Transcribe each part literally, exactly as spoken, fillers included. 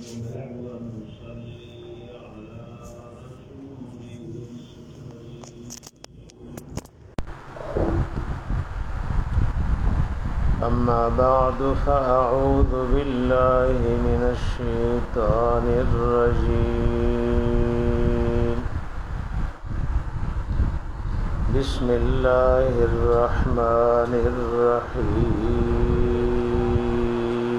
أما بعد فأعوذ بالله من الشيطان الرجيم بسم الله الرحمن الرحيم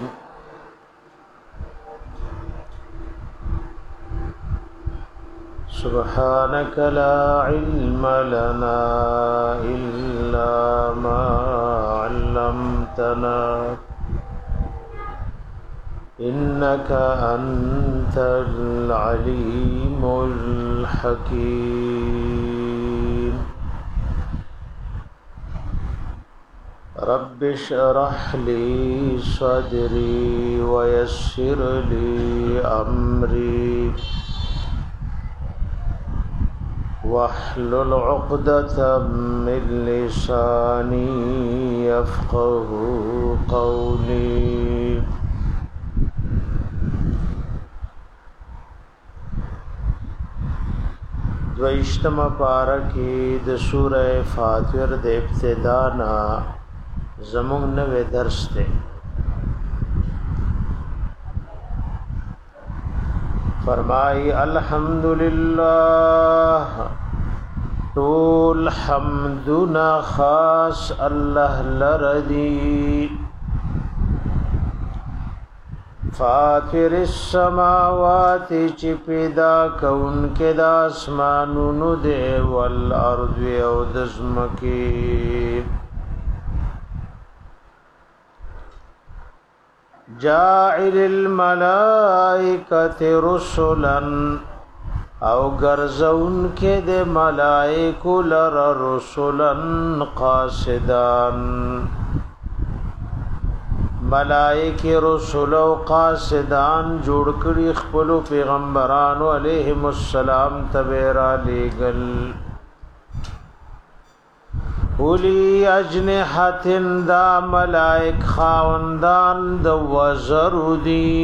سبحانك لا علم لنا إلا ما علمتنا إنك أنت العليم الحكيم رب اشرح لي صدري ويسر لي أمري واحلل عقدة من لساني يفقه قولي دویشتم پارکی د سورہ فاتر د ابتدانا زمون نوے درس تے فرمائی الحمدللہ طول حمدنا خاص اللہ لردی فاتر السماوات چی پیدا کون کے دا اسمانونو دے والارض او دزمکی جاعل الملائکت رسلا او گرزون کے دے ملائکو لر رسلا قاصدان ملائک رسول او قاصدان جوړ کړي خپل پیغمبرانو علیهم السلام تبیرا لګل اولی اجنحتن دا ملائک خاوندان د وزرودی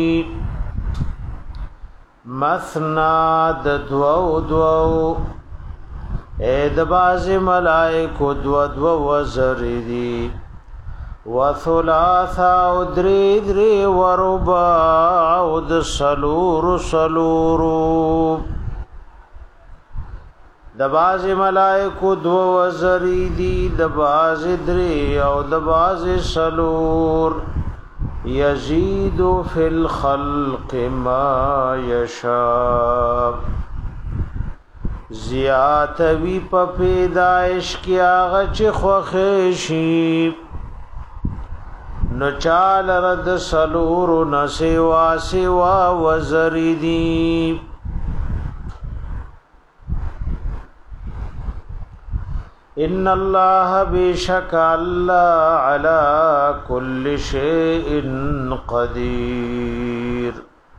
مثنا د دو دو اید باز ملائک دو دو وزردی وثلاثا ادری دری ورباع ود سلور سلورو دباز ملائکو دو وزری دی دباز دری او دباز سلور یزید فی الخلق ما یشاء زیاتوی پا پیدائش کی آغا چی خوخشی نو چال رد سلور نسوا سوا وزری دی ان اللہ بیشک اللہ علی کل شیء قدیر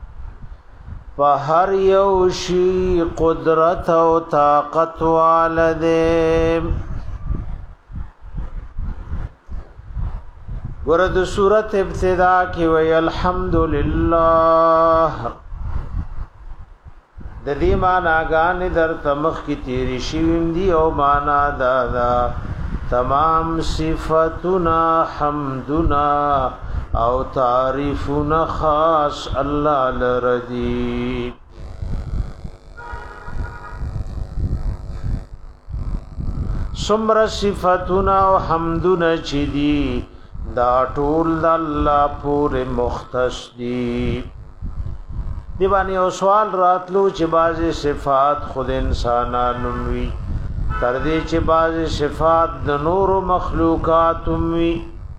فہر یوشی قدرت و طاقت والدے ورد سورت ابتدا کی وی الحمدللہ د دې معنا غان در تمخ کی تیری شویم دی او معنا دادا تمام صفاتنا حمدنا او تعریفنا خاص الله لردی سمر صفاتنا او حمدنا چی دی دا ټول د الله پورې مختص دي دی باندې او سوال راتلو چې بعضی صفات خود انسانانو وي تر دې چې بعضی صفات د نور مخلوقات وي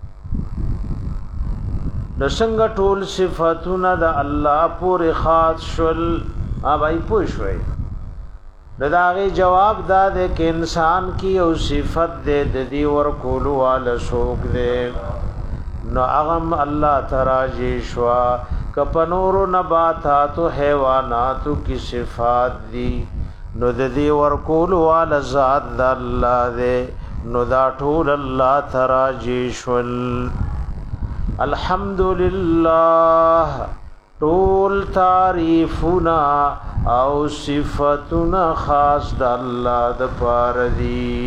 د څنګه ټول صفاتونه د الله پورې خاص شول اوبای پوښوي دغه جواب دا ده چې انسان کی او صفت دې د دې ور کولو ال شوق دې نو اغم الله تراجی شوا کپنور نباتات و حیوانات کی صفات دی نو د دې ور کولو ال ذات د الله دې نو دا ټول الله تراجی شول الحمدلله ټول تعریفنا او صفاتنا خاص د الله د پاره دي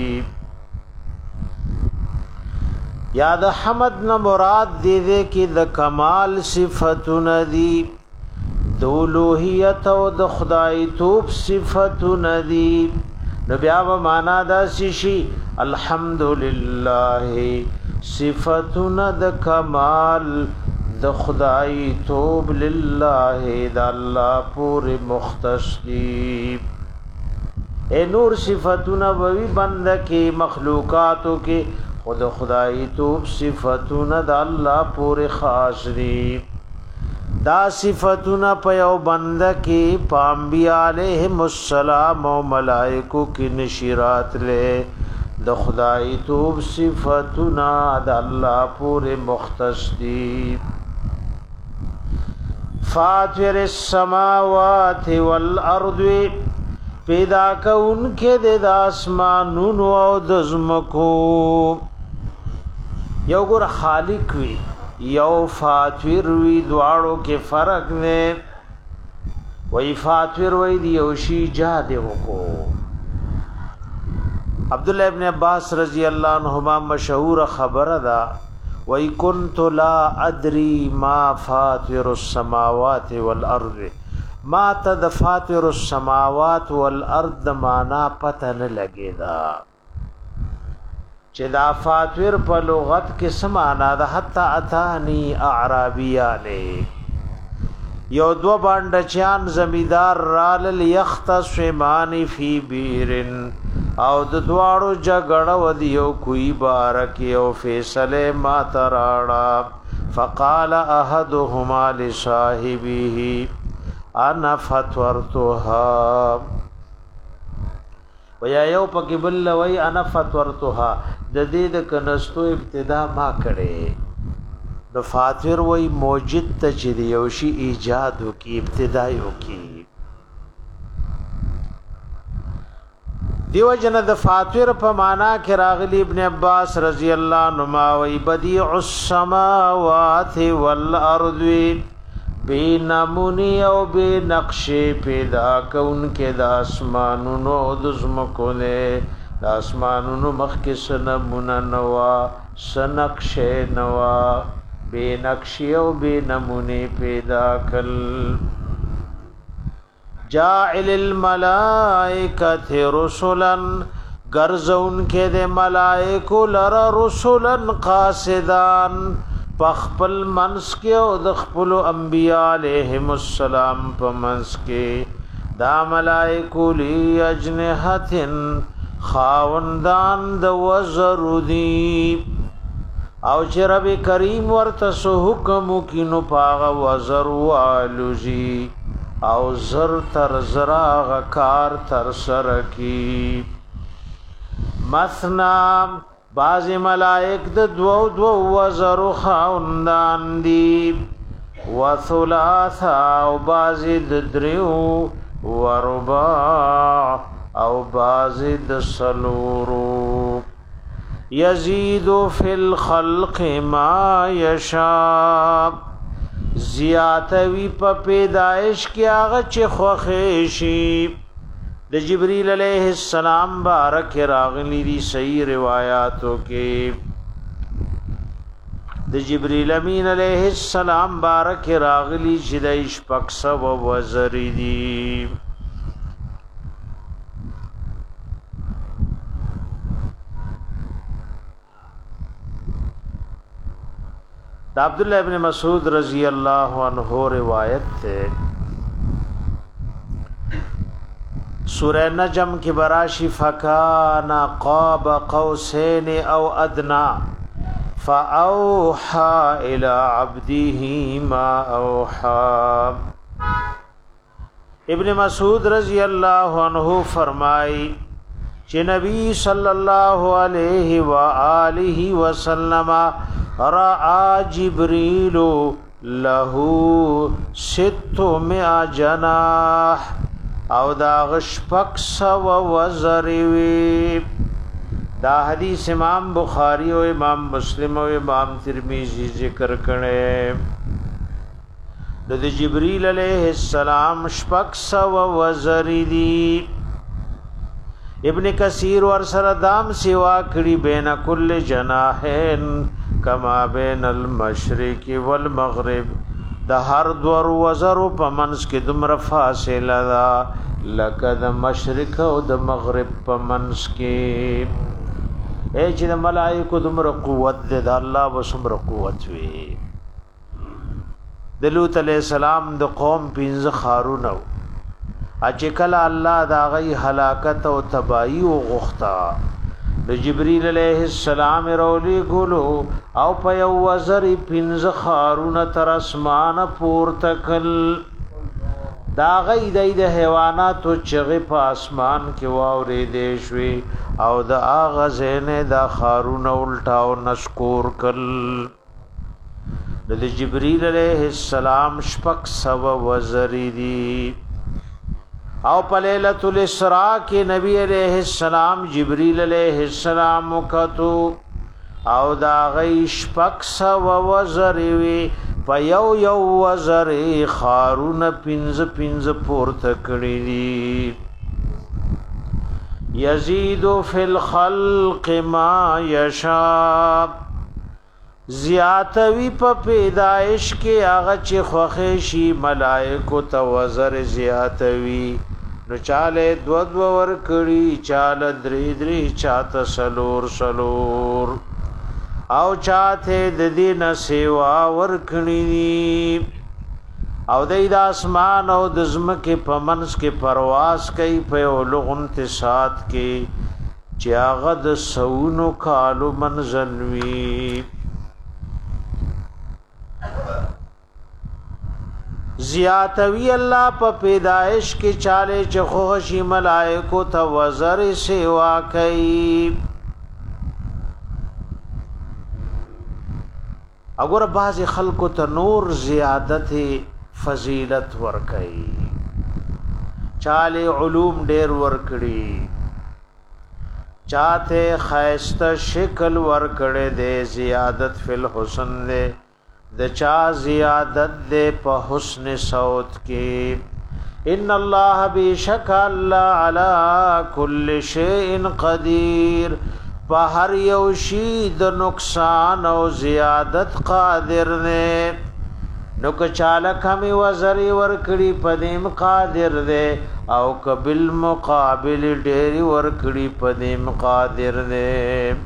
یا د حمد نه مراد دی دې کې د کمال صفاتنا دي د اولوہیت او د خدای توب صفاتنا دي نو بیا و معنا دا شي الحمدلله صفاتنا د کمال د خدای توب لله د الله پورې مختص دي اے نور صفاتنا وی بند کې مخلوقاتو کې خود خدای توب صفاتنا د الله پورې خاص دي دا صفاتنا په یو بند کې پامبیا علیهم السلام او ملائکو کې نشرات له د خدای توب صفاتنا د الله پورې مختص دي فاطر السماوات والارض پیدا کون کې د اسمانونو او د زمکو یو ګور خالق وی یو فاطر وی دواړو کې فرق نه وی فاطر وی دی یو شی جاد وکړو عبد الله ابن عباس رضی الله عنهما مشهور خبره ده وَإِن كُنْتُ لَا أَدْرِي مَا فَاطِرُ السَّمَاوَاتِ وَالْأَرْضِ ما ته د فاطر السماوات والارض معنا پته نه لګیدا چې دا فاطر په لغت کې سمانا ده حتی اتانی اعرابیانه یو دو باندې چان زمیدار رال یختص مانی فی بیرن او د دواړو جګړه ودیو کوئی بارک یو فیصله ما تراړه فقال احدهما لصاحبه انا فتورتها ویا یو پکې بل وای انا فتورتها د دې د کنستو ابتدا ما کړي د فاطر وای موجد ته چې یو شی ایجاد وکي ابتدا یو کی دیو جن د فاطر په معنا کې راغلی ابن عباس رضی الله عنهما وای بدیع السماوات والارض بے نمونی او بے نقشے پیدا کون کے دا اسمانونو دزمکو لے دا اسمانونو مخکس نمونا نوا سنقشے نوا بے نقشی او بے نمونی پیدا کل جاعل الملائکت رسولن گرزون کے دے ملائکو لر رسولن قاسدان پخپل منس کې او د خپل انبیاء علیهم السلام په منس کې دا ملائکه لی اجنحتن خاوندان د وزر دی او چې رب کریم ورته سو حکم کینو پاغه وزر والوزی او زر تر زرا غکار تر سر کی مثنا بعض ملائک د دو دو وزر خاوندان دی و ثلاثا او بعض د دریو و رباع او بعض د سلورو یزید فی الخلق ما یشاء زیاتوی په پیدائش کې هغه چې خوښ شي د جبرائیل علیہ السلام بارک راغلی دی صحیح روایاتو کې د جبرائیل امین علیہ السلام بارک راغلی چې د شپږ سوه وزری دی د عبد الله ابن مسعود رضی اللہ عنہ روایت ته سورہ نجم کی براشی فکانا قاب قوسین او ادنا فاوحا الى عبده ما اوحا ابن مسعود رضی اللہ عنہ فرمائی کہ نبی صلی اللہ علیہ وآلہ وسلم رأى جبريل له ستمائة جناح او دا غشپک سو وزروی دا حدیث امام بخاری و امام مسلم و امام ترمذی ذکر کرنے د جبريل عليه السلام شپږ سو وزری دي. ابن کثیر ور سره دام سوا کړي بین کل جناحین کما بین المشرق والمغرب، د هر دور وزرو په منځ کې دومره فاصله ده لکه د مشرق او د مغرب په منځ کې. اے چې د ملائکو دومره قوت ده، د الله وسمره قوت وي. د لوط علیہ السلام د قوم پنځه خارونه اچ کله الله دا غي هلاکت او تباہی او غختا د جبريل عليه السلام رولي ګلو او په یو وزر پنځه خارونه تر اسمانه پورته کل. دا غي د حیوانات او چغه په اسمان کې واوري دي شوي او د اغاز نه د خارونه الټاو نشکور کل. د جبريل عليه السلام شپږ سو وزری دي. او په ليله الاسراء کې نبی عليه السلام جبريل عليه السلام وکتو او دا غي شپږ سو وزری وي په یو یو وزری خارونه پنځه پنځه پورته کړی دي. یزيد فی الخلق ما یشاء، زیاتوی په پیدائش کې هغه چې خوښ شي. ملائکو ته وزر زیاتوي، نو چاله دو دو ور کړي، چاله درې درې، چاته سلور سلور، او چاته د دې نه سیوا ور کړي. او د اسمان او د زمکه په منځ کې پرواز کوي په لغنت سات کې چې هغه د سونو کالو منزل وي. زیاتوی الله په پیدائش کې چاله چې خوشي ملائکو ته وزر سیوا کوي. اگر بعض خلکو ته نور زیادت فضیلت ور کوي، چاله علوم ډیر ور کړي، چاته خیسته شکل ور کړي دے زیادت فی الحسن دے، د چا زیادت دے په حسن صوت کې. ان الله بیشک الله علی کل شیء قدیر، په هر یو شی د نقصان او زیادت قادر نه. نو که چاله کمی وزری ورکړي پدیم قادر دے، او کبل مقابل ډېری ورکړي پدیم قادر دے.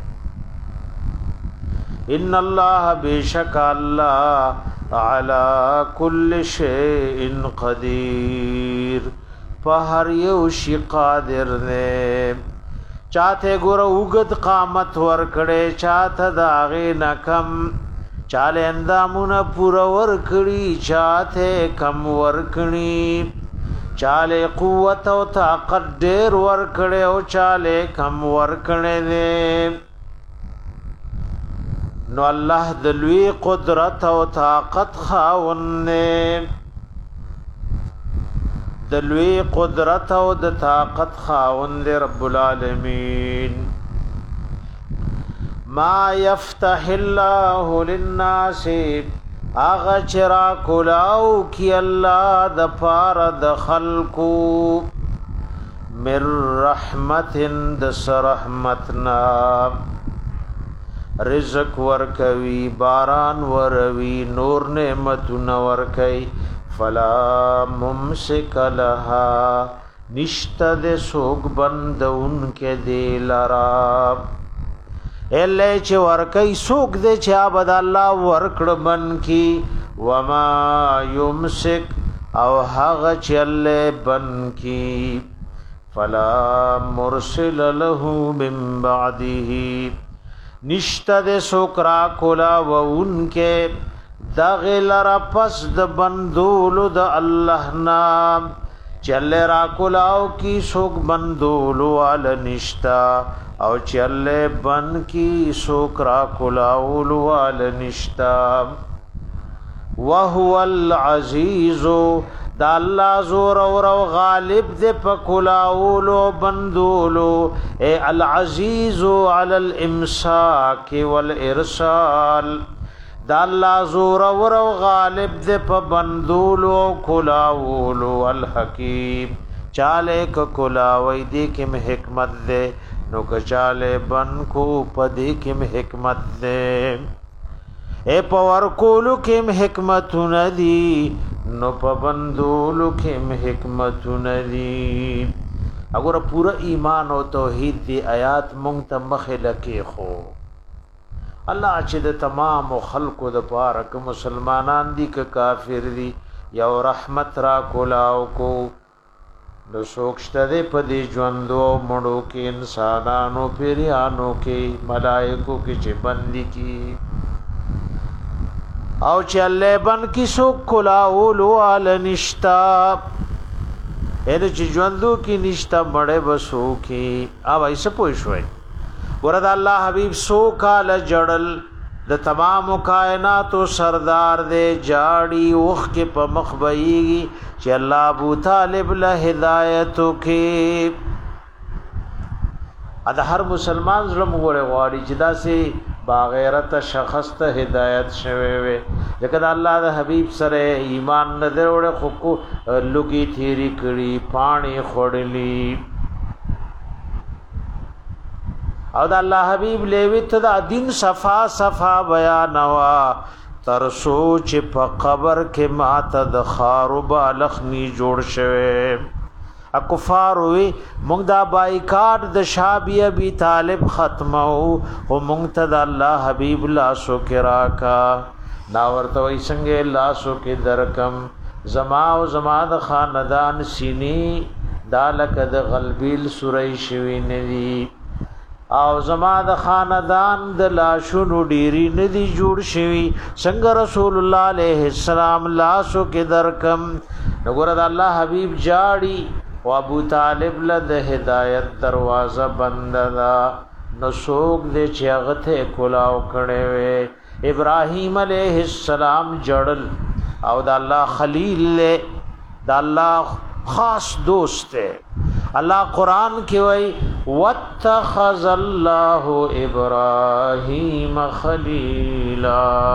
ان الله بیشک الله علی کل شیء قدیر، په هر یو شی قادر دے. چاته ګور وګد قامت ور کړي، چاته داغه نکم، چاله اندامونه پورا ور کړي، چاته کم ور کړي، چاله قوت او طاقت ډېر ور کړي او چاله کم ور کړي دي. نو الله د لوی قدرت او طاقت خاوند د لوی قدرت او د طاقت خاوند رب العالمین. ما یفتح الله للناس، اغا چرا کلاو کی الله د پار د خلقو، من رحمت د رحمتنا، رزق ورکوي، باران وروي، نور نعمتونه ورکوي. فلا ممسک لها، نشته د سوق بندون کې دی لرا. اله چې ورکوي سوق دې چې عبد الله ورکړ بن کی. وما یمسک، او هغه چې الله بن کی، فلا مرسل له من بعده، نشته د سوکرا کولا و انکه دغل را پس د بندولو د الله نام، چل را کولاو کی سوک بندولو آل نشتا، او چل بن کی سوکرا کولاولو آل نشتا. وهو العزیزو، دا اللہ زور اور غالب دے پکلاولو بندولو. اے العزیز علی الامساک والارسال، دا الله زور ور او غالب دې په بندولو کلاولو الحکیم چاله ک کلاوي دې کې حکمت دې نو ک چاله بن کو پدې کې حکمت دې اے پور کولو کې حکمت ندی نو په بندولو کې حکمت ندی اگر پورا ایمان او توحید دی آیات مونږ ته مخه لکه خو الله چې د تمام خلقو د پاره ک مسلمانان دي ک کافر دي یو رحمت را کولاو کو د سوکشته د پدې ژوندو مړو کې انسانانو پیرانو کې ملائکو کې چې بندي کی او چې الله بن کی سو کولاو لو ال نشتا اې چې ژوندو کې نشتا مړې بسو کې او ایسه پوي شوي ورد الله حبیب سو کال جړل د تمام کائنات سردار دے جاڑی اوخ کے په مخبئی چې الله ابو طالب له هدایت کې اده هر مسلمان زړه وګړي غواړي چې دا سي باغیرت شخص ته هدایت شوي وي ځکه الله د حبیب سره ایمان نه وروړي خو کو لګي تیری کړي پانی خړلی او د الله حبیب لوي ته د دین صفا صفا بیانوا تر سوچ په قبر کې ماته د خاروب الخنی جوړ شوه اکفار وی مونږ دا بایکاټ د شابی ابي طالب ختمو او مونږ ته د الله حبیب لاسو کې راکا دا ورته وي څنګه لاسو کې درکم زما او زما د خاندان سینی دالک د غلبیل سورې شوی ندی او زما د خاندان د لاشونو ډيري ندي جوړ شوی څنګه رسول الله عليه السلام لاسو کې درکم نګور د الله حبيب جاړي او ابو طالب له د هدایت دروازه بند دا نو سوق دې چې هغه ته کولاو کړي وي ابراهيم عليه السلام جړل او د الله خلیل له د الله خاص دوست ہے اللہ قرآن کی وئی واتخذ اللہ ابراہیم خلیلا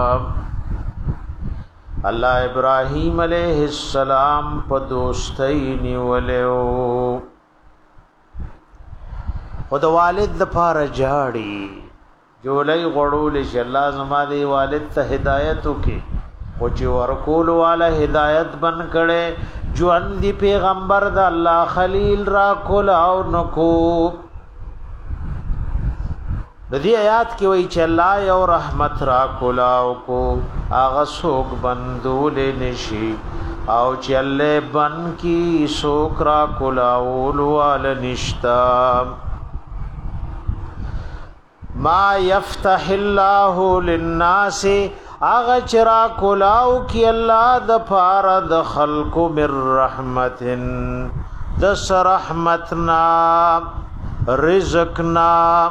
اللہ ابراہیم علیہ السلام پا دوستی نیولیو خود والد دا پارا جاڑی جو لئی غڑولی چی اللہ زما دی والد تا ہدایتو کی خوچی ورکول والا ہدایت بن کڑے جو اندی پیغمبر دا اللہ خلیل را کلاو نکو ندی آیات کی وئی چی اللہ یو رحمت را کلاو کو آغا سوک بندول نشی او چی اللہ بن کی سوک را کلاو لوال نشتا ما یفتح اللہ للناس آغا چرا کلاو کی اللہ د پار د خلق من رحمت دس رحمتنا رزقنا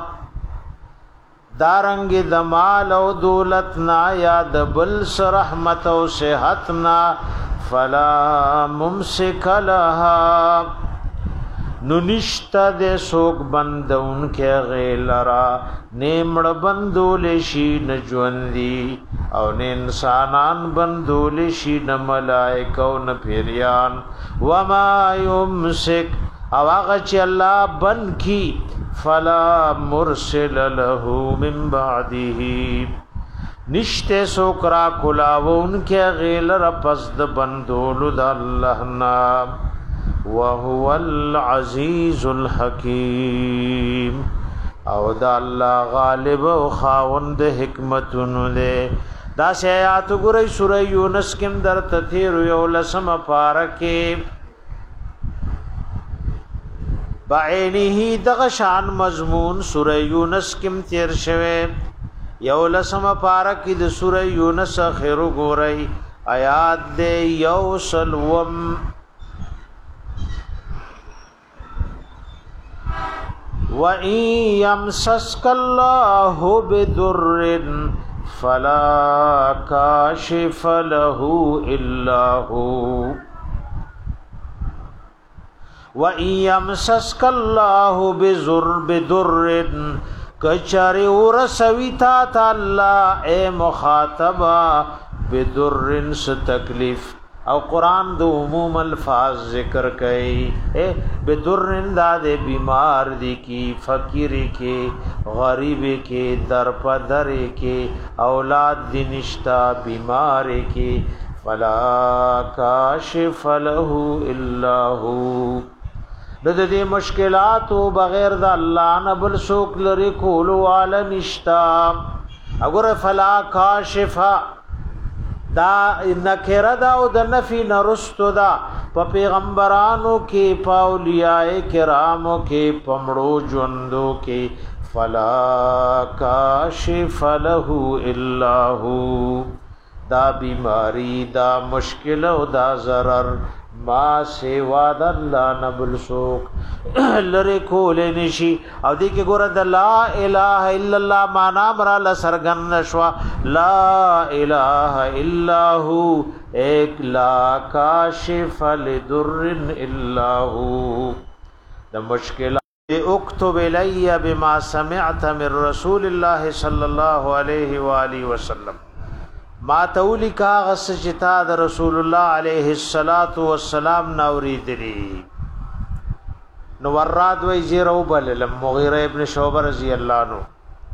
دارنگ د مال او دولتنا یا د بل رحمت او صحتنا فلا ممسک لها نو نشتا دے سوک بندون کے غیلرا نیمڑ بندول شی نجوندی او نه انسانان بندول شي نه ملائکه او نه پیریان وما يمسك او هغه چې الله بن کی فلا مرسل له من بعده نشته سوکرا کلاون کې غیلر پس د بندول د الله نام وهو العزيز الحكيم او دا الله غالب او خاوند حکمتونو ده دا آیات ګورئ سورہ یونس کې در تثیر یو لسم پارکه بعینه دغه شان مضمون سورہ یونس کې تیر شوه یو لسم پارکه د سورہ یونس اخر ګورئ آیات د یو سلوم وَإِن يَمْسَسْكَ اللَّهُ بِضُرٍّ فَلَا كَاشِفَ لَهُ إِلَّا هُوَ وَإِن يَمْسَسْكَ اللَّهُ بِضُرٍّ کچری ورسوی تا تا اللہ اے مخاطبہ بدرن س تکلیف او قرآن دو عموم الفاظ ذکر کئی اے بدرن دا دے بیمار دی کی فقیری کے غریب کے در پدر کے اولاد دی نشتا بیمار کے فلا کاشف له الا هو د دې مشکلاتو بغیر د الله نه بل څوک لري کولو والا نشتا اگر فلا کاشف دا نکره دا او د نفی نرستو دا په پیغمبرانو کې په اولیاء کرامو کې پمړو ژوندو کې فلا کاشف له الا هو دا بیماری دا مشکل او دا ضرر ما سیوا د الله نبل سوک لری کول نشي او دی کې ګور د لا اله الا الله معنا مرا لسرغن نشوا لا اله الا هو ایک لا کاشف لدر الا هو د مشکل اكتب الی بما سمعت من رسول الله صلی الله علیه و آله وسلم ما تولی کا غس چتا د رسول الله علیه الصلاۃ والسلام نوری دلی نو وراد وی زیرو بل مغیره ابن شعبہ رضی اللہ عنہ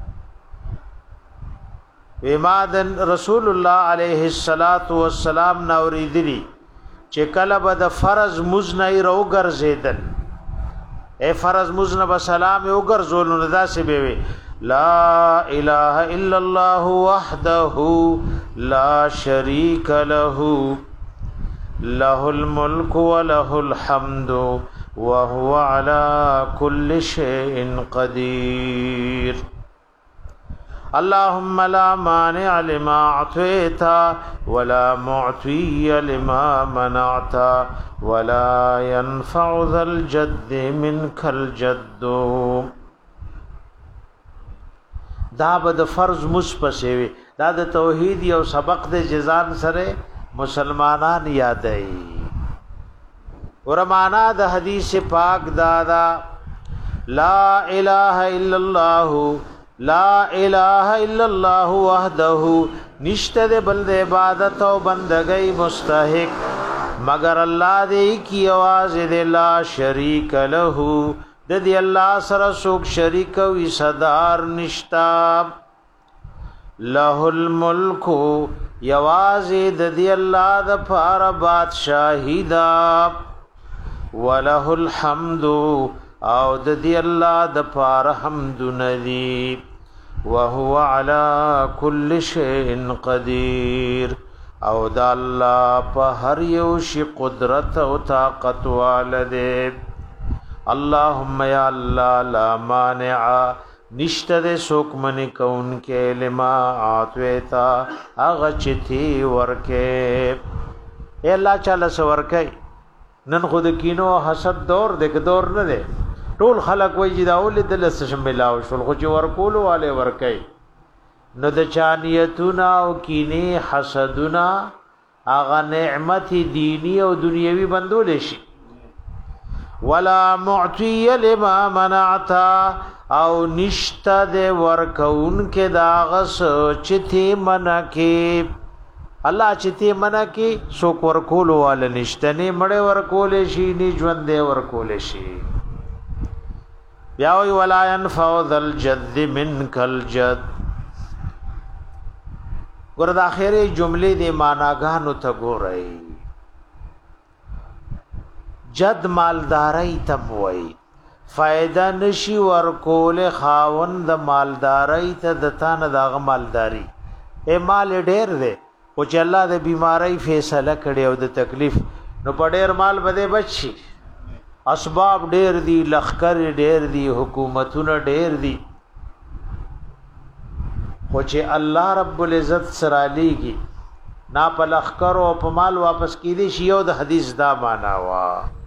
ومادن رسول الله علیه الصلاۃ والسلام نوری دلی چې کله بد فرض مزنی رو ګرځیدل اے فرض مزنب سلام او ګرځول نو داسې به وی لا اله الا الله وحده لا شريك له له الملك وله الحمد وهو على كل شيء قدير اللهم لا مانع لما اعطيت ولا معطي لما منعت ولا ينفع ذا الجد منك الجد دا بد فرض مصپسوي دا د توحید یو سبق د جزان سره مسلمانان یادای ورمانا د حدیث پاک دادا لا اله الا الله لا اله الا الله وحده نشته بل د عبادت او بندګۍ مستحق مگر الله دې کی आवाज دې لا شریک له د دې الله سره څوک شریک او صدر نشتا له الملک یوازې د دې الله د فار بادشاہی دا وله الحمد او د دې الله د فار حمد ندی وهو على كل شيء قدير او د الله په هر یو شی قدرت او طاقت والده اللهم یا الله لا مانع نشته سوک منی کون کې لما اعطیتا اغه چتی ورکه اے الله چاله سورکه نن خود کینو حسد دور دک دور نه ده ټول خلق وای چې دا ول دل سم ملاو شول خو چې ورکول والے ورکه نو د چانیتنا او کینه حسدنا اغه نعمت دینی او دنیوي بندول شي ولا معطي لما منعت او نشتا دے ورکون کے داغس چتی منا کی اللہ چتی منا کی سوک ورکولو والا نشتا نی مڑے ورکولے شی نی جوندے ورکولے شی بیاوی ولا ينفع ذا الجد منک الجد گرد آخری جملے دے معناگانو تا گو رئی جد مالداری تم وئی فائدہ نشی ورکول خاوند مالداری ته دتان داغه مالداری اے مال ډیر دے او چې الله د بیماری فیصله کړي او د تکلیف نو په ډیر مال بده بچي اسباب ډیر دي لخر ډیر دي حکومتونه ډیر دي خو چې الله رب العزت سره لیږي نا په لخر او په مال واپس کیدی شي او د حدیث دا معنا وا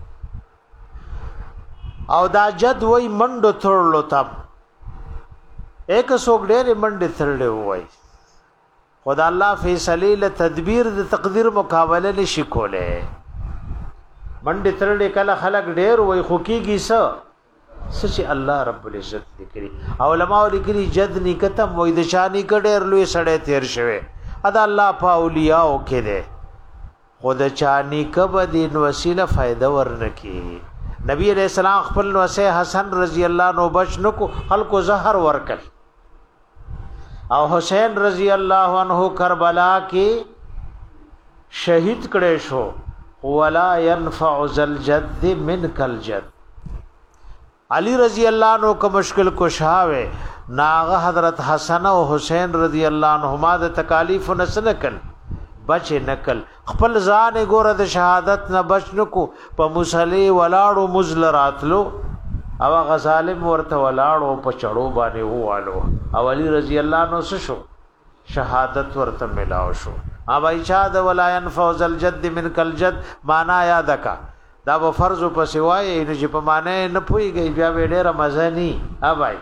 او دا جد وای منډو تړلو تم ایک سوک ډېر منډه تړلې وای خدا الله فیصله له تدبیر د تقدیر مقابله نشي کوله منډه تړلې کله خلق ډېر وای خو کیږي س سچ الله رب العزت لیکلي علماء لیکلي جد نکتم وې د شانی کډېر لوی سړې تیر شوه ادا الله په اولیاء او کې ده خود چانی کب دین وسیله فائدہ ورنکي نبی علیہ السلام خپل وسه حسن رضی الله عنه بچنو کو خلق زهر ورکل او حسین رضی الله عنه کربلا کې شهید کړي شو ولا ينفع ذل جد منك الجد علی رضی الله عنه کو مشکل کوشاوه ناغه حضرت حسن او حسین رضی الله عنهما د تکالیف نسنکل بچ نکل خپل ځان ګوره د شهادت نه بچ نکو په مصلی ولاړو مزل راتلو او غظالم ورته ولاړو په چړو باندې ووالو او علی رضی الله عنه شو شهادت ورته ملاو شو اب ایشاد ولا ينفع الجد من الجد معنا یاد کا دا به فرض په سوای نه چې په معنی نه پويږي بیا ډېر مزنی اوبای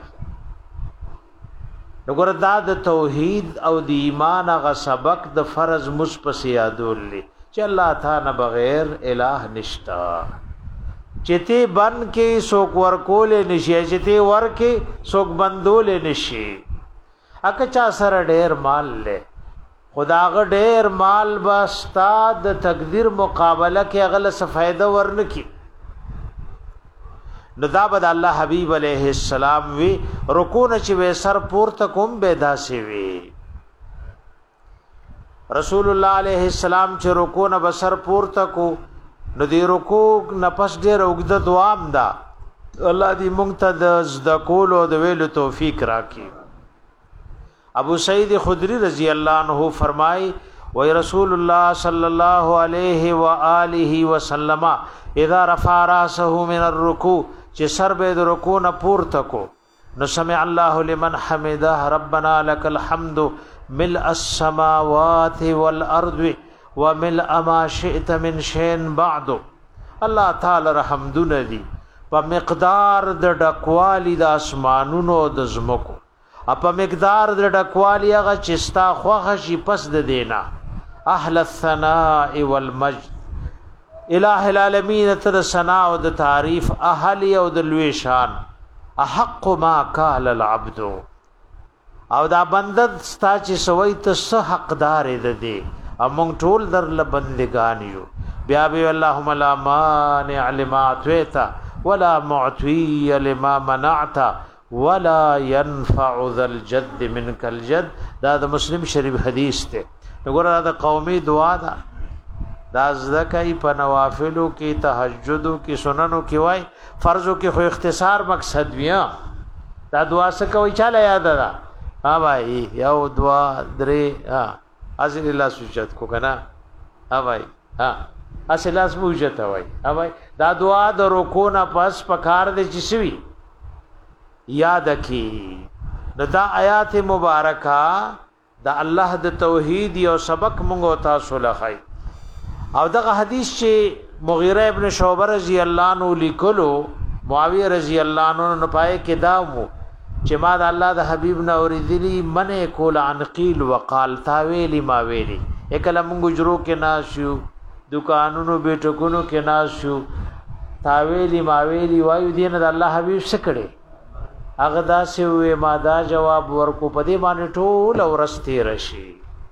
وګوره دا د توحید او د ایمان غ سبق د فرض مصپس یادول لي چې الله تعالی بغیر الہ نشتا چته بن کې سوک ور کول نشي چته ور کې سوک بندول نشي اکه چا سره ډېر مال له خداغ ډېر مال بستا د تقدیر مقابله کې اغله فائدہ ورنکي ندابد الله حبیب علیہ السلام وی رکوع چې و سر پورته کوم بيدا سی وی رسول الله علیہ السلام چې رکوع نه بسر پورته کو نو دی رکوع نفس ډېر وګد دوام دا الله دې مونږ ته د ذکول او د ویلو توفیق راکړي ابو سعید خدری رضی اللہ عنہ فرمائے و رسول اللہ صلی اللہ علیہ وآلہ وسلم اذا رفع راسه من الرکوع چې سر به د رکوع نه پورته کو نو سمع الله لمن حمده ربنا لك الحمد ملء السماوات والارض وملء ما شئت من شيء بعد الله تعالی رحمدونه دی په مقدار د ډکوالی د اسمانونو د زمکو اپا مقدار د ډکوالی هغه چستا خوغه شي پس د دینا اهل الثناء والمجد الہ العالمین تر ثنا او د تعریف اهل او د لوی شان احق ما قال العبد او دا بندد ستا چې سوي ته حقدار دې امون ټول در ل بندگان یو بیا به اللهم لا مانع لما اعطيت ولا معطي لما منعت ولا ينفع ذا الجد منك الجد دا د مسلم شریف حدیث ته وګوره دا قومي دعا ده دا زکای په نوافلو کې تهجدو کې سننو کې وای فرضو کې خو اختصار مقصد بیا دا دعا څه کوي چاله یاد ده ها بھائی یو دعا درې ها ازل الله سجد کو کنه ها بھائی ها اصل اس موجت وای ها بھائی دا دعا د رکوع نه پس پکار دي چې سوي یاد کی دا آیات مبارکه دا الله د توحید یو سبق مونږ تاسو لخای او دغه حدیث چې مغیره ابن شعبہ رضی الله عنه لیکلو معاویه رضی الله عنه نه پای کې دا مو چې ما د الله د حبیب نه اوریدلی منه کول عن قیل وقال تاویلی ما ویلی اکله مونږ جرو کې ناشو دکانونو بیٹکونو کې ناشو تاویلی ما ویلی وایو دین د الله حبیب سکړي هغه دا سی وې ما دا جواب ورکو پدې باندې ټول ورستي رشي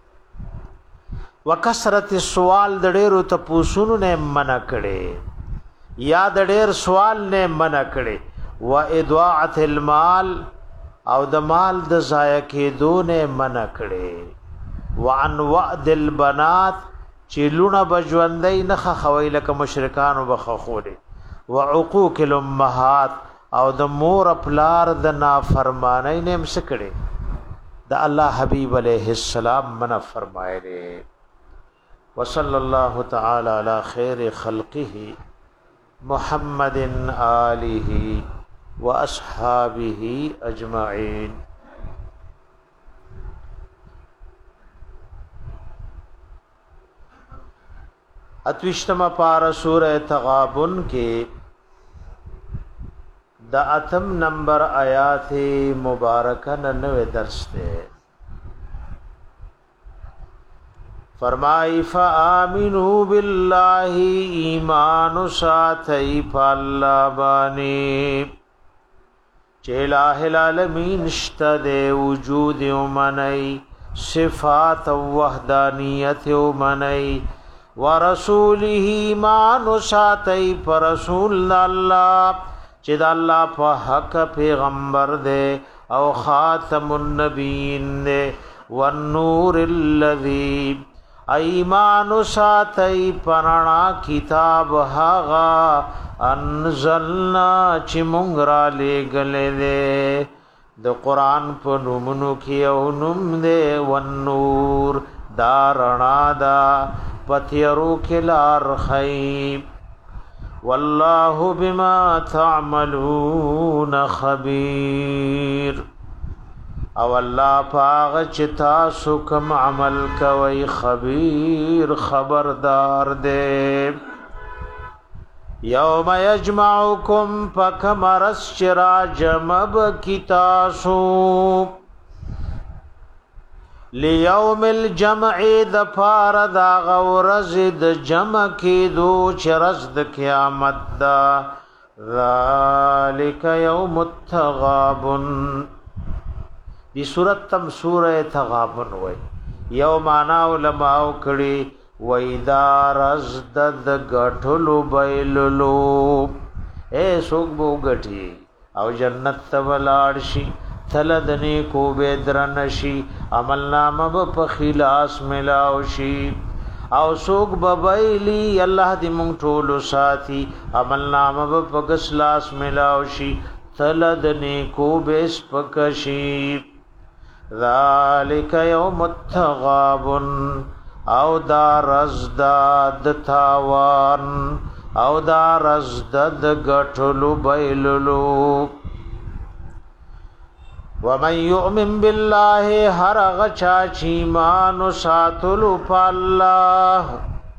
وکثرت السوال د ډېرو ته پوښونو نه منع کړي یا د ډېر سوال نه منع کړي و اضاعت المال او د مال د ضایع کېدو نه منع کړي وعن وعد البنات چې لونه بجوندې نه خوي لکه مشرکان وبخخوله وعقوق الامهات او د مور پلار د نافرمانی نه مسکړي د الله حبیب علیہ السلام منع فرمایله وصلی الله تعالی علی خیر خلقه محمد آله واصحابه اجمعین اتوشتمه پارا سورہ تغابن کې دا اتم نمبر آیات مبارکہ ننوے درس دے فرمائی فآمنوا باللہ ایمان ساتھی فاللہ بانی چې الہ العالمین شته د وجود ومني صفات او وحدانیت ومني ورسوله ایمان ساتي پر رسول الله چې د الله په حق پیغمبر دی او خاتم النبیین دی والنور الذی ایمان ساتي پرانا کتاب هاغا انزلنا چې مونږ را لېږلې دې د قرآن په نومونو کې او نوم دې والنور دا رڼا دا پتیرو کې لار ښیي والله بما تعملون خبیر او الله پاغ چې تاسو کوم عمل کوي خبیر خبردار دې یوم یجمعکم فکمرس چرا جمب کتاسو لیوم الجمع دفار دا غورز د جمع کی دو چرز د قیامت دا ذالک یوم التغابن دی صورت تم سورہ تغابن وی یوم آنا علماء کڑی وَإِذَا رَزْدَدْ گَٹھلو بَيْلُلُو اے سوک بو گٹھی او جنت تولارشی تلدنی کو بیدرنشی عمل نام با خلاص ملاوشی او سوک ببیلی اللہ دی مونگ ٹولو ساتھی عمل نام با گسلاس ملاوشی تلدنی کو بیس پکشی ذالک یوم التغابن او دا رزداد تاوان او دا رزداد گٹلو بیللو ومن یؤمن باللہ ہر غچا چیمان ساتلو پاللہ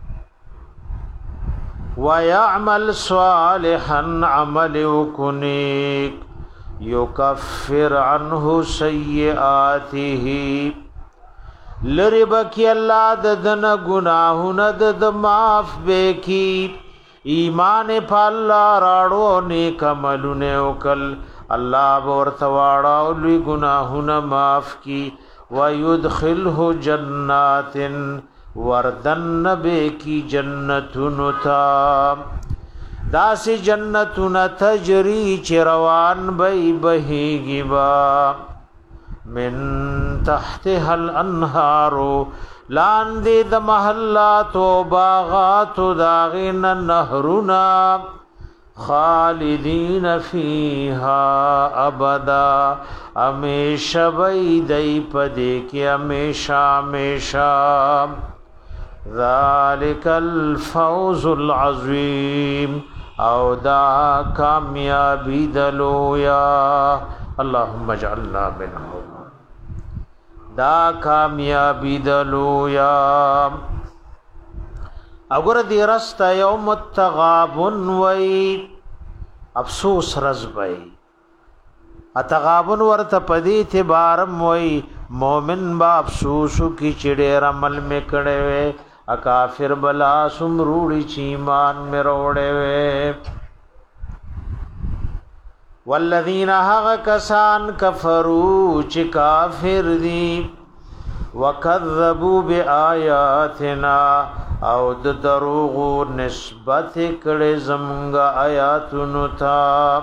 ویعمل صالحا عمل کنیک یکفر عنہ سیئاته لری بکی اللہ ددن گناہن دد معاف بے کی ایمان پا اللہ راڑو نیک عملون اوکل اللہ بورتواڑا اولی گناہن معاف کی ویدخلہ جنات وردن بے کی جنتن تا داسی جنتن تجری چروان بی بہیگی با من تحتها الانهار لاندې د محلات او باغات داغین نهرنا خالدین فیها ابدا امیشه ویدی پدې کې امیشه امیشه ذالک الفوز العظیم او دا کامیابی دلویا اللهم اجعلنا منهم دا کامیابی دلویا اگر دی رست یوم التغابن وی افسوس رزبئی اتغابن ورت پدی اعتبارم وی مومن با افسوسو کی چڑیر عمل میں کڑے وے اکافر بلا سمروڑی چیمان میں روڑے وے والذین حق کسان کفروا چی کافر دی وکذبوا بآیاتنا او د دروغ نسبت کړه زمونږ آیاتونو ته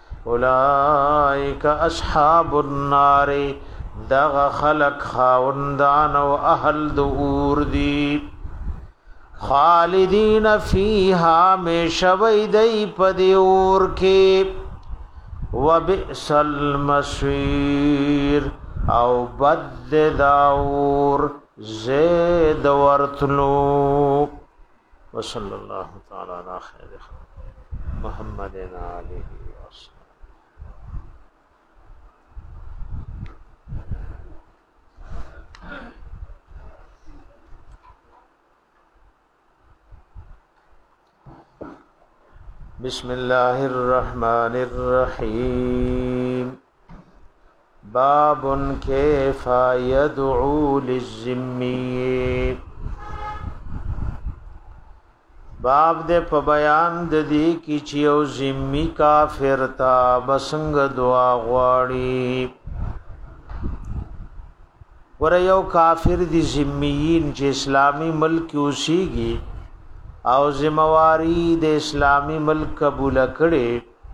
اولئک اصحاب النار دغ خلق خاوندان او اهل دور دی خالدین فیها مشوی دی پدیور کې وبئس المصير او بد داور زید ورتلو وصلی اللہ تعالی علی خیر محمد علیہ بسم اللہ الرحمن الرحیم باب کیف یدعو للذمی باب دې په بیان د دې کې چې یو ذمي کافر تا بسنګ دعا غواړي ور یو کافر دي ذمیین چې اسلامی ملک اوسېږي او ذمہواری د اسلامی ملک قبول کړي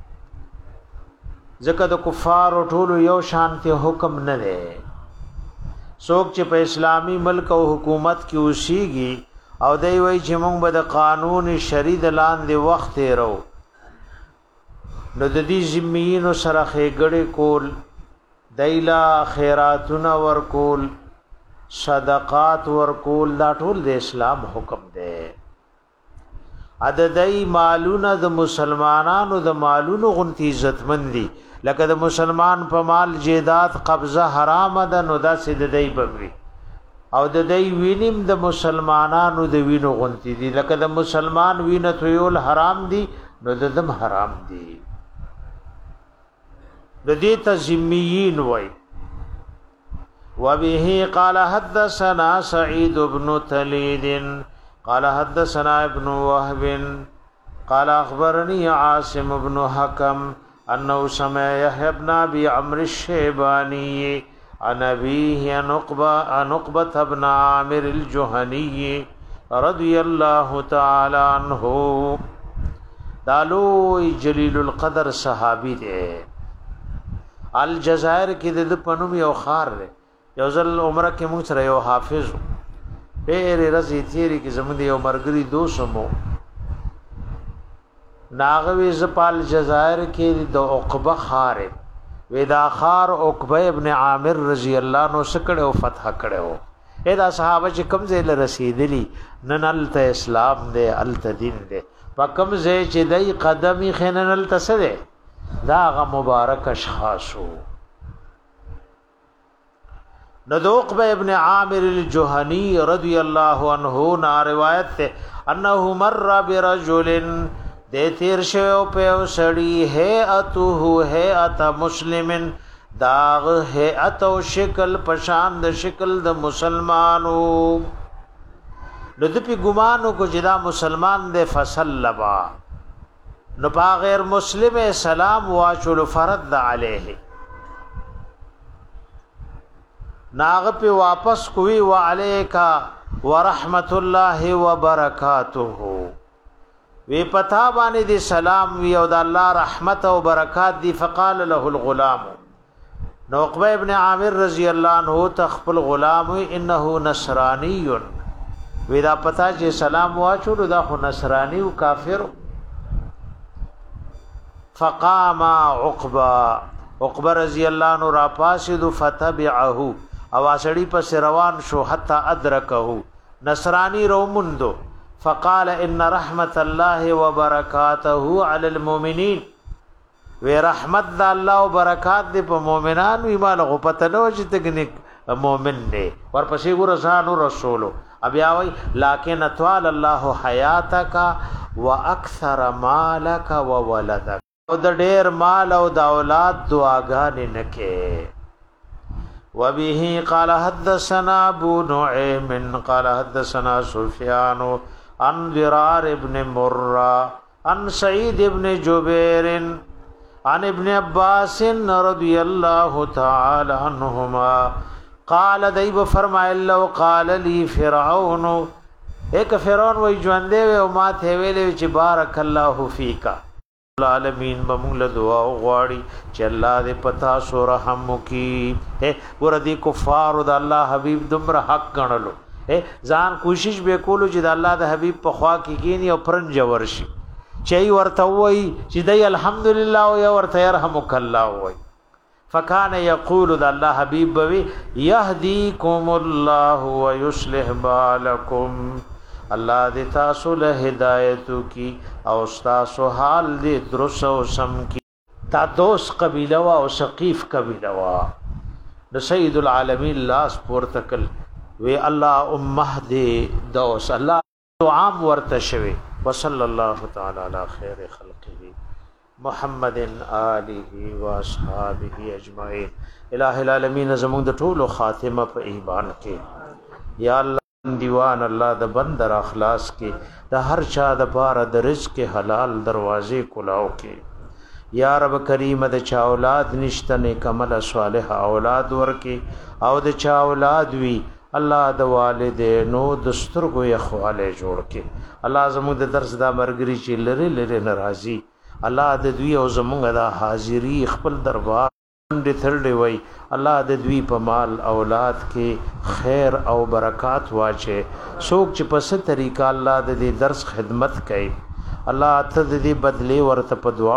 ځکه د کفار ټولو یو شانته حکم نه دی څوک چې په اسلامی ملک او حکومت کې اوسېږي او دی وی چې موږ به د قانون شرعي د لاندې وخت تیرو نو د دې ذمیینو سره خېګړې کول دایلا خیراتونه ورکول صدقات ورکول دا ټول د اسلام حکم دی عددای مالونه د مسلمانانو د مالونو غنتی عزتمندي لکه د مسلمان په مال جیدات قبضه حرام ده نو دا سید دای بوي او د دای وینم د مسلمانانو د وینو غنتی دي لکه د مسلمان وینه تویول حرام دي نو د دم حرام دي د دې تزمیین وای وبه قال حدثنا سعيد بن تليد قال حدثنا ابن وهب قال اخبرني عاصم بن حكم انه سمع يحيى بن ابي عمرو الشيباني عن ابيه عن عقبه عن عقبه بن عامر الجهني رضي الله تعالى عنه دالو جليل القدر صحابي دي الجزائر کې د پنوم یو خار دی یو ځل عمره کې موږ سره یو حافظ ډېر رزي تیری کې زموږ یو مرګري دوسمو ناغوي زپال جزائر کې د عقبه خار ودا خار عقبه ابن عامر رضی الله عنه سکړه او فتح کړو اې دا صحابه چې کوم ځای له رسیدلی نن الته اسلام دې الته دین دې په کوم ځای چې دای قدمي خنن الته سره دا غ مبارک اشخاصو ندوق ابن عامر الجهني رضی الله عنه نا روایت ته انه مر برجل د تیر شو په سړی ہے اتو ہے ات مسلمن داغ ہے اتو شکل پشان د شکل د مسلمانو لدپی ګمانو کو جدا مسلمان د فصل لبا نو پا غیر مسلم سلام واچل فرد علیه ناغ په واپس کوي وعلیکا ورحمت الله وبرکاته وی پتا باندې دی سلام وی او د الله رحمت او برکات دی فقال له الغلام نو عقبه ابن عامر رضی الله عنه تخفل غلام انه نصرانی وی دا پتا چې سلام واچو دا خو نصرانی او کافر فقام عقبه عقبه رضی الله عنه را پاسید فتبعه او اسړی پس روان شو حتا ادرکه نصرانی رومندو فقال ان رحمت الله وبرکاته علی المؤمنین و رحمت د الله او برکات د په مؤمنان وی مال غو پته نو چې تګنیک مؤمن دی ورپسې ګورسانو رسولو بیا وی لکن طال الله حیاتک واکثر مالک وولدک او د ډیر مال او د اولاد دعاګانې نکې وبه قال حدثنا ابو نعيم قال حدثنا سفيان عن ضرار ابن مرة عن سعيد ابن جبير عن ابن عباس رضي الله تعالى عنهما قال دایب فرمایل لو قال لي فرعون ایک فرعون وی ژوندې او ما ته ویلې چې بارک الله فیک العالمین بمول دعا غواړي چې الله دې پتا سو رحم وکي ور دي کفار د الله حبيب دمر حق غنلو ځان کوشش به کولو چې د الله د حبيب په خوا کې کینی او پرنج ورشي چې ورته وای چې دای الحمدلله او ورته يرحمک الله وای فکان یقول د الله حبيب بوي يهديكم الله ويصلح بالكم الله دې تاسو له هدایت کی او تاسو حال دې درس او سم کی تا دوس قبیله وا او ثقيف قبیله وا د سید العالمین لاس پورتکل وی الله امه دې دوس الله عام ورته شوی وصلی الله تعالی علی خیر خلقه محمد آله و اصحابہ اجمعین الہ العالمین زمون د ټولو خاتمه په ایمان کې یا الله دیوان الله د بندر اخلاص کې د هر چا د پاره د رزق حلال دروازې کلاو کې یا رب کریم د چا اولاد نشته نه کمل صالح اولاد ورکي او د چا اولاد وی الله د والدینو د سترګو یخواله جوړ کې الله زموږ د درس دا مرګري چې لری لری ناراضي الله د دوی او زموږ د حاضری خپل دربار دې تھرډي وای الله د دوی په مال اولاد کې خیر او برکات واچي څوک چې په ست طریقه الله د دې درس خدمت کوي الله ته دې بدله ورته په دعا